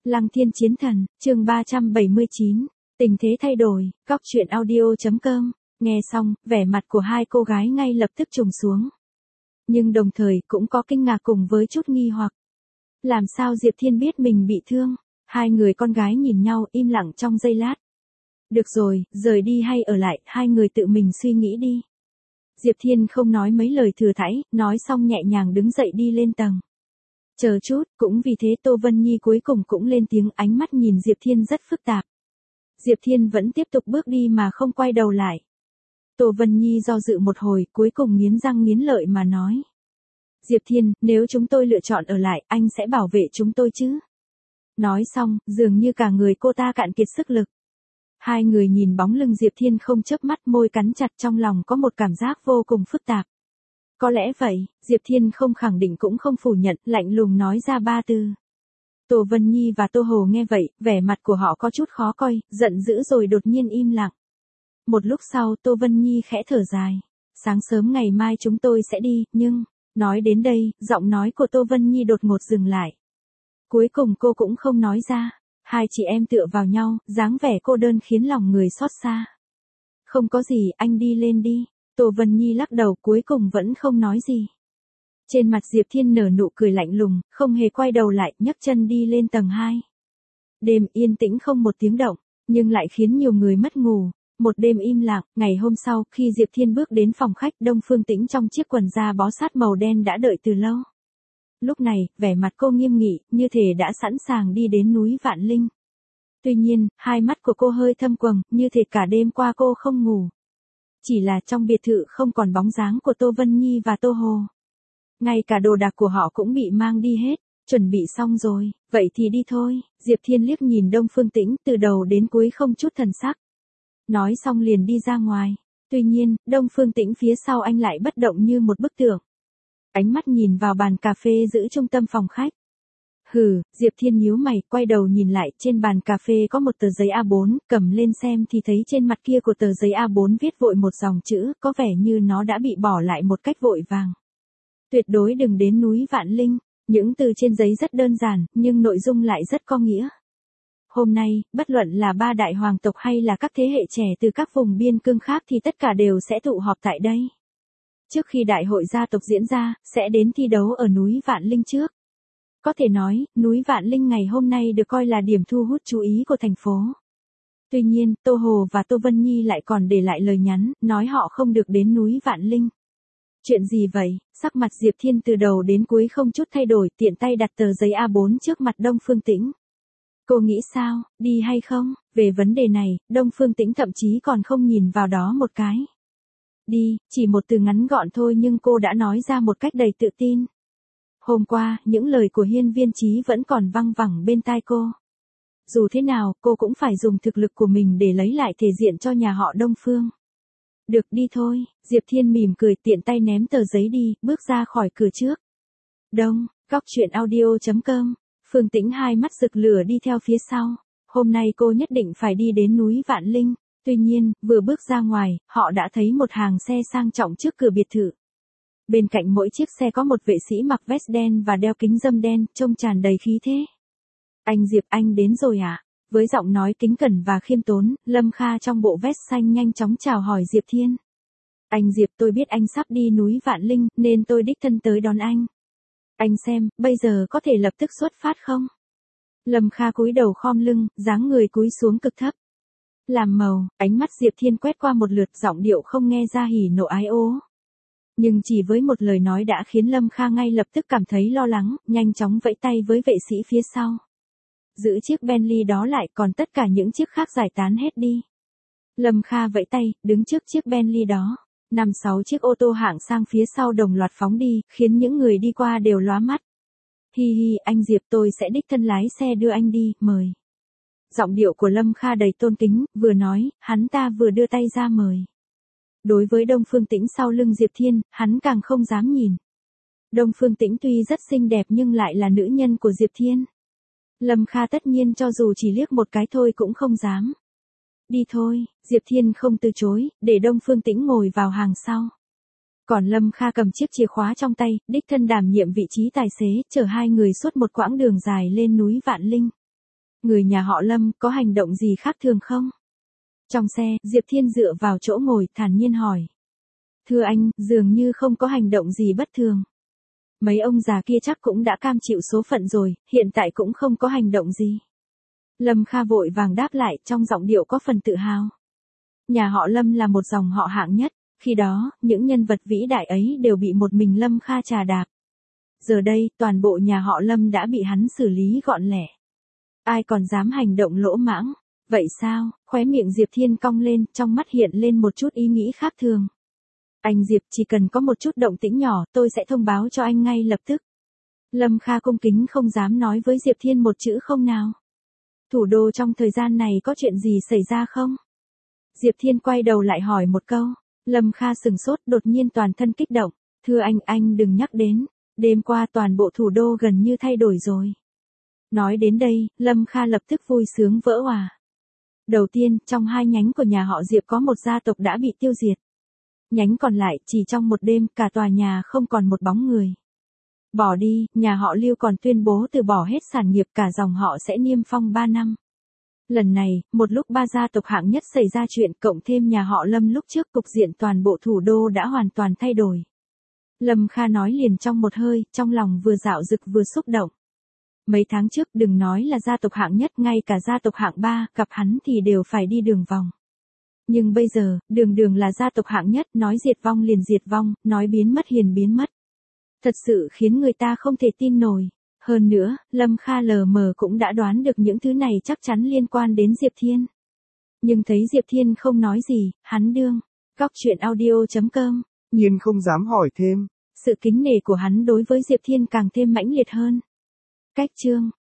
Lăng Thiên Chiến Thần, chương 379, tình thế thay đổi, góc truyện audio.com, nghe xong, vẻ mặt của hai cô gái ngay lập tức trùng xuống. Nhưng đồng thời cũng có kinh ngạc cùng với chút nghi hoặc. Làm sao Diệp Thiên biết mình bị thương? Hai người con gái nhìn nhau im lặng trong giây lát. Được rồi, rời đi hay ở lại, hai người tự mình suy nghĩ đi. Diệp Thiên không nói mấy lời thừa thãi, nói xong nhẹ nhàng đứng dậy đi lên tầng. Chờ chút, cũng vì thế Tô Vân Nhi cuối cùng cũng lên tiếng, ánh mắt nhìn Diệp Thiên rất phức tạp. Diệp Thiên vẫn tiếp tục bước đi mà không quay đầu lại. Tô Vân Nhi do dự một hồi, cuối cùng nghiến răng nghiến lợi mà nói. Diệp Thiên, nếu chúng tôi lựa chọn ở lại, anh sẽ bảo vệ chúng tôi chứ? Nói xong, dường như cả người cô ta cạn kiệt sức lực. Hai người nhìn bóng lưng Diệp Thiên không chớp mắt, môi cắn chặt, trong lòng có một cảm giác vô cùng phức tạp. Có lẽ vậy, Diệp Thiên không khẳng định cũng không phủ nhận, lạnh lùng nói ra ba từ. Tô Vân Nhi và Tô Hồ nghe vậy, vẻ mặt của họ có chút khó coi, giận dữ rồi đột nhiên im lặng. Một lúc sau Tô Vân Nhi khẽ thở dài. Sáng sớm ngày mai chúng tôi sẽ đi, nhưng... Nói đến đây, giọng nói của Tô Vân Nhi đột ngột dừng lại. Cuối cùng cô cũng không nói ra. Hai chị em tựa vào nhau, dáng vẻ cô đơn khiến lòng người xót xa. Không có gì, anh đi lên đi. Tô Vân Nhi lắc đầu, cuối cùng vẫn không nói gì. Trên mặt Diệp Thiên nở nụ cười lạnh lùng, không hề quay đầu lại, nhấc chân đi lên tầng 2. Đêm yên tĩnh không một tiếng động, nhưng lại khiến nhiều người mất ngủ. Một đêm im lặng, ngày hôm sau, khi Diệp Thiên bước đến phòng khách, Đông Phương Tĩnh trong chiếc quần da bó sát màu đen đã đợi từ lâu. Lúc này, vẻ mặt cô nghiêm nghị, như thể đã sẵn sàng đi đến núi Vạn Linh. Tuy nhiên, hai mắt của cô hơi thâm quầng, như thể cả đêm qua cô không ngủ. Chỉ là trong biệt thự không còn bóng dáng của Tô Vân Nhi và Tô Hồ. Ngay cả đồ đạc của họ cũng bị mang đi hết. Chuẩn bị xong rồi, vậy thì đi thôi. Diệp Thiên liếc nhìn Đông Phương Tĩnh từ đầu đến cuối không chút thần sắc. Nói xong liền đi ra ngoài. Tuy nhiên, Đông Phương Tĩnh phía sau anh lại bất động như một bức tượng. Ánh mắt nhìn vào bàn cà phê giữ trung tâm phòng khách. Hừ, Diệp Thiên nhíu mày, quay đầu nhìn lại, trên bàn cà phê có một tờ giấy A4, cầm lên xem thì thấy trên mặt kia của tờ giấy A4 viết vội một dòng chữ, có vẻ như nó đã bị bỏ lại một cách vội vàng. Tuyệt đối đừng đến núi Vạn Linh. Những từ trên giấy rất đơn giản, nhưng nội dung lại rất có nghĩa. Hôm nay, bất luận là ba đại hoàng tộc hay là các thế hệ trẻ từ các vùng biên cương khác thì tất cả đều sẽ tụ họp tại đây. Trước khi đại hội gia tộc diễn ra, sẽ đến thi đấu ở núi Vạn Linh trước. Có thể nói, núi Vạn Linh ngày hôm nay được coi là điểm thu hút chú ý của thành phố. Tuy nhiên, Tô Hồ và Tô Vân Nhi lại còn để lại lời nhắn, nói họ không được đến núi Vạn Linh. Chuyện gì vậy? Sắc mặt Diệp Thiên từ đầu đến cuối không chút thay đổi, tiện tay đặt tờ giấy A4 trước mặt Đông Phương Tĩnh. Cô nghĩ sao, đi hay không? Về vấn đề này, Đông Phương Tĩnh thậm chí còn không nhìn vào đó một cái. Đi, chỉ một từ ngắn gọn thôi nhưng cô đã nói ra một cách đầy tự tin. Hôm qua, những lời của Hiên Viên Chí vẫn còn văng vẳng bên tai cô. Dù thế nào, cô cũng phải dùng thực lực của mình để lấy lại thể diện cho nhà họ Đông Phương. Được, đi thôi. Diệp Thiên mỉm cười, tiện tay ném tờ giấy đi, bước ra khỏi cửa trước. Đông, góc truyện audio.com. Phương Tĩnh hai mắt rực lửa đi theo phía sau. Hôm nay cô nhất định phải đi đến núi Vạn Linh. Tuy nhiên, vừa bước ra ngoài, họ đã thấy một hàng xe sang trọng trước cửa biệt thự. Bên cạnh mỗi chiếc xe có một vệ sĩ mặc vest đen và đeo kính râm đen, trông tràn đầy khí thế. Anh Diệp, anh đến rồi à? Với giọng nói kính cẩn và khiêm tốn, Lâm Kha trong bộ vest xanh nhanh chóng chào hỏi Diệp Thiên. Anh Diệp, tôi biết anh sắp đi núi Vạn Linh, nên tôi đích thân tới đón anh. Anh xem, bây giờ có thể lập tức xuất phát không? Lâm Kha cúi đầu khom lưng, dáng người cúi xuống cực thấp. Làm màu, ánh mắt Diệp Thiên quét qua một lượt, giọng điệu không nghe ra hỉ nộ ái ố. Nhưng chỉ với một lời nói đã khiến Lâm Kha ngay lập tức cảm thấy lo lắng, nhanh chóng vẫy tay với vệ sĩ phía sau. Giữ chiếc Bentley đó lại, còn tất cả những chiếc khác giải tán hết đi. Lâm Kha vẫy tay, đứng trước chiếc Bentley đó. 5-6 chiếc ô tô hạng sang phía sau đồng loạt phóng đi, khiến những người đi qua đều lóa mắt. Hi hi, anh Diệp, tôi sẽ đích thân lái xe đưa anh đi, mời. Giọng điệu của Lâm Kha đầy tôn kính, vừa nói, hắn ta vừa đưa tay ra mời. Đối với Đông Phương Tĩnh sau lưng Diệp Thiên, hắn càng không dám nhìn. Đông Phương Tĩnh tuy rất xinh đẹp nhưng lại là nữ nhân của Diệp Thiên. Lâm Kha tất nhiên cho dù chỉ liếc một cái thôi cũng không dám. Đi thôi, Diệp Thiên không từ chối, để Đông Phương Tĩnh ngồi vào hàng sau. Còn Lâm Kha cầm chiếc chìa khóa trong tay, đích thân đảm nhiệm vị trí tài xế, chở hai người suốt một quãng đường dài lên núi Vạn Linh. Người nhà họ Lâm có hành động gì khác thường không? Trong xe, Diệp Thiên dựa vào chỗ ngồi, thản nhiên hỏi. Thưa anh, dường như không có hành động gì bất thường. Mấy ông già kia chắc cũng đã cam chịu số phận rồi, hiện tại cũng không có hành động gì. Lâm Kha vội vàng đáp lại trong giọng điệu có phần tự hào. Nhà họ Lâm là một dòng họ hạng nhất, khi đó, những nhân vật vĩ đại ấy đều bị một mình Lâm Kha trà đạp. Giờ đây, toàn bộ nhà họ Lâm đã bị hắn xử lý gọn lẹ. Ai còn dám hành động lỗ mãng? Vậy sao? Khóe miệng Diệp Thiên cong lên, trong mắt hiện lên một chút ý nghĩ khác thường. Anh Diệp, chỉ cần có một chút động tĩnh nhỏ, tôi sẽ thông báo cho anh ngay lập tức. Lâm Kha cung kính không dám nói với Diệp Thiên một chữ không nào. Thủ đô trong thời gian này có chuyện gì xảy ra không? Diệp Thiên quay đầu lại hỏi một câu. Lâm Kha sừng sốt, đột nhiên toàn thân kích động. Thưa anh đừng nhắc đến. Đêm qua toàn bộ thủ đô gần như thay đổi rồi. Nói đến đây, Lâm Kha lập tức vui sướng vỡ òa. Đầu tiên, trong hai nhánh của nhà họ Diệp có một gia tộc đã bị tiêu diệt. Nhánh còn lại, chỉ trong một đêm, cả tòa nhà không còn một bóng người. Bỏ đi, nhà họ Lưu còn tuyên bố từ bỏ hết sản nghiệp, cả dòng họ sẽ niêm phong 3 năm. Lần này, một lúc ba gia tộc hạng nhất xảy ra chuyện, cộng thêm nhà họ Lâm lúc trước, cục diện toàn bộ thủ đô đã hoàn toàn thay đổi. Lâm Kha nói liền trong một hơi, trong lòng vừa dạo dực vừa xúc động. Mấy tháng trước đừng nói là gia tộc hạng nhất, ngay cả gia tộc hạng 3, gặp hắn thì đều phải đi đường vòng. Nhưng bây giờ, đường là gia tộc hạng nhất, nói diệt vong liền diệt vong, nói biến mất liền biến mất. Thật sự khiến người ta không thể tin nổi. Hơn nữa, Lâm Kha lờ mờ cũng đã đoán được những thứ này chắc chắn liên quan đến Diệp Thiên. Nhưng thấy Diệp Thiên không nói gì, hắn đương. Goctruyện.audio.com. Nhiên không dám hỏi thêm. Sự kính nể của hắn đối với Diệp Thiên càng thêm mãnh liệt hơn. Cách chương